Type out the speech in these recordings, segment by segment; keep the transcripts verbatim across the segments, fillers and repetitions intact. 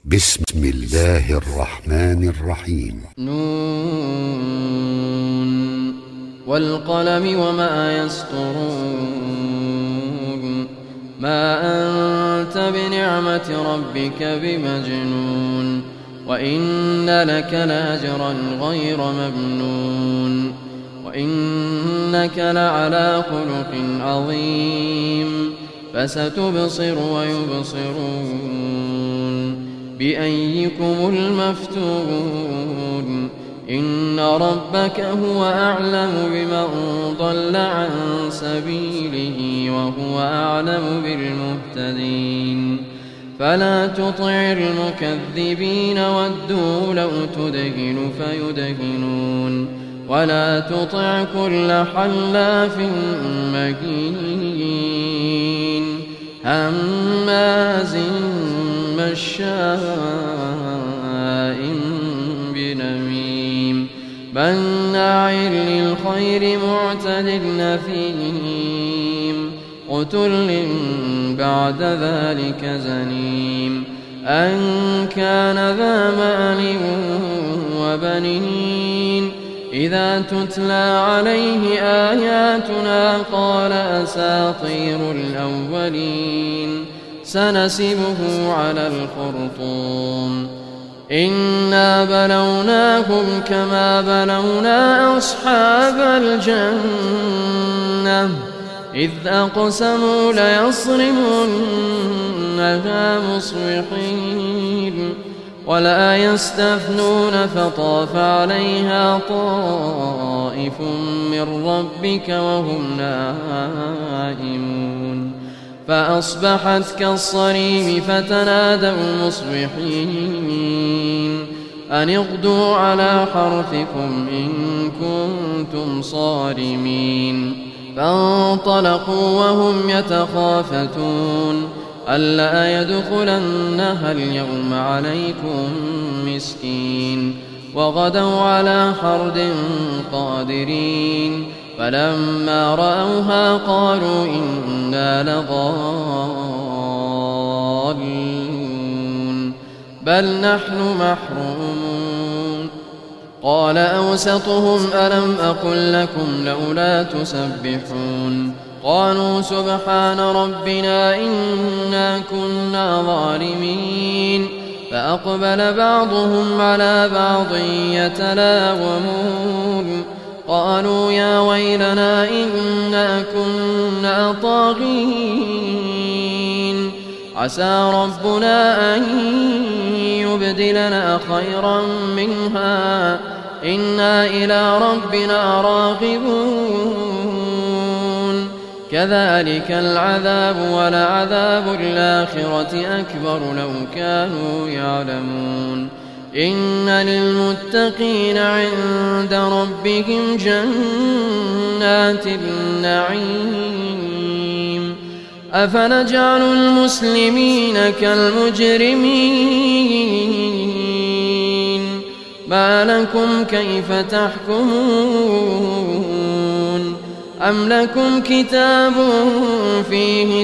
بسم الله الرحمن الرحيم. نون والقلم وما يسطرون. ما أنت بنعمة ربك بمجنون، وإن لك لاجرا غير ممنون، وإنك لعلى خلق عظيم. فستبصر ويبصرون بأيكم المفتون. إن ربك هو أعلم بمن ضل عن سبيله وهو أعلم بالمهتدين. فلا تطع المكذبين ودوا لو تدهن فيدهنون، ولا تطع كل حلاف مهين هماز مشاء بنميم مناع للخير معتد نثيم عتل بعد ذلك زنيم. أن كان ذا مال وبنين إذا تتلى عليه آياتنا قال أساطير الأولين. سنسمه على الخرطوم. إنا بلوناهم كما بلونا أصحاب الجنة إذ أقسموا ليصرمنها مصبحين ولا يستثنون فطاف عليها طائف من ربك وهم نائمون فأصبحت كالصريم فتنادوا مصبحين أن اغدوا على حرثكم إن كنتم صارمين. فانطلقوا وهم يتخافتون ألا يدخلنها اليوم عليكم مسكين. وغدوا على حرد قادرين فلما رأوها قالوا إنا لضالون بل نحن محرومون. قال أوسطهم ألم أقل لكم لولا تسبحون. قالوا سبحان ربنا إنا كنا ظالمين. فأقبل بعضهم على بعض يتلاومون قالوا يا ويلنا إنا كنا طاغين عسى ربنا أن يبدلنا خيرا منها إنا إلى ربنا راغبون. كذلك العذاب ولعذاب الآخرة أكبر لو كانوا يعلمون. إن للمتقين عند ربهم جنات النعيم. أفنجعل المسلمين كالمجرمين ما لكم كيف تحكمون. أم لكم كتاب فيه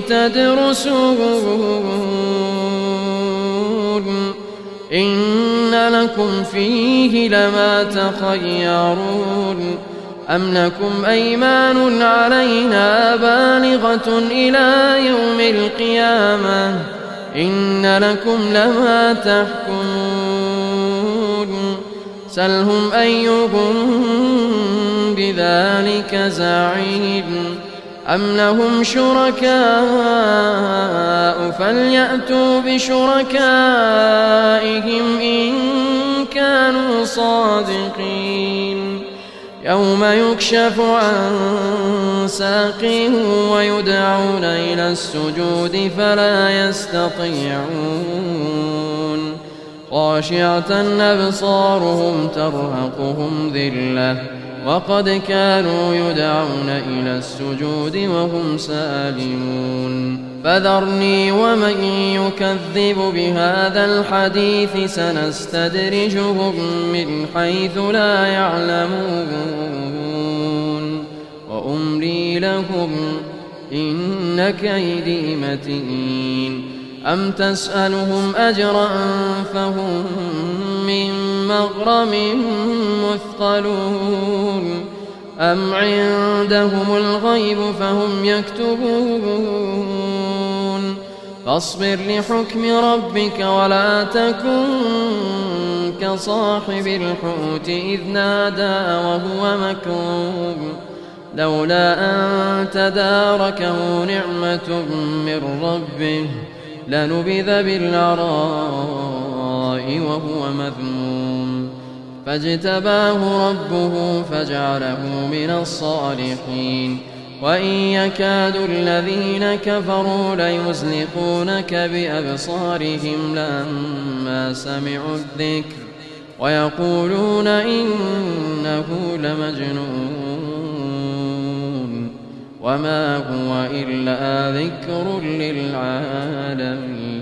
تدرسون إن لكم فيه لما تخيرون. أم لكم أيمان علينا بالغة إلى يوم القيامة إن لكم لما تحكمون. سلهم أيهم بذلك زعيم. أم لهم شركاء فليأتوا بشركائهم إن كانوا صادقين. يوم يكشف عن ساق ويدعون إلى السجود فلا يستطيعون. خاشعة أبصارهم ترهقهم ذلة وقد كانوا يدعون إلى السجود وهم سالمون. فذرني ومن يكذب بهذا الحديث سنستدرجهم من حيث لا يعلمون وأملي لهم إن كيدي متين. أم تسألهم أجرا فهم من مغرم مثقلون أم عندهم الغيب فهم يكتبون فاصبر لحكم ربك ولا تكن كصاحب الحوت إذ نادى وهو مكروب لولا أن تداركه نعمة من ربه لنبذ بالعراء وهو مذموم فاجتباه ربه فجعله من الصالحين وإن يكاد الذين كفروا ليزلقونك بأبصارهم لما سمعوا الذكر ويقولون إنه لمجنون وما هو إلا ذكر للعالمين.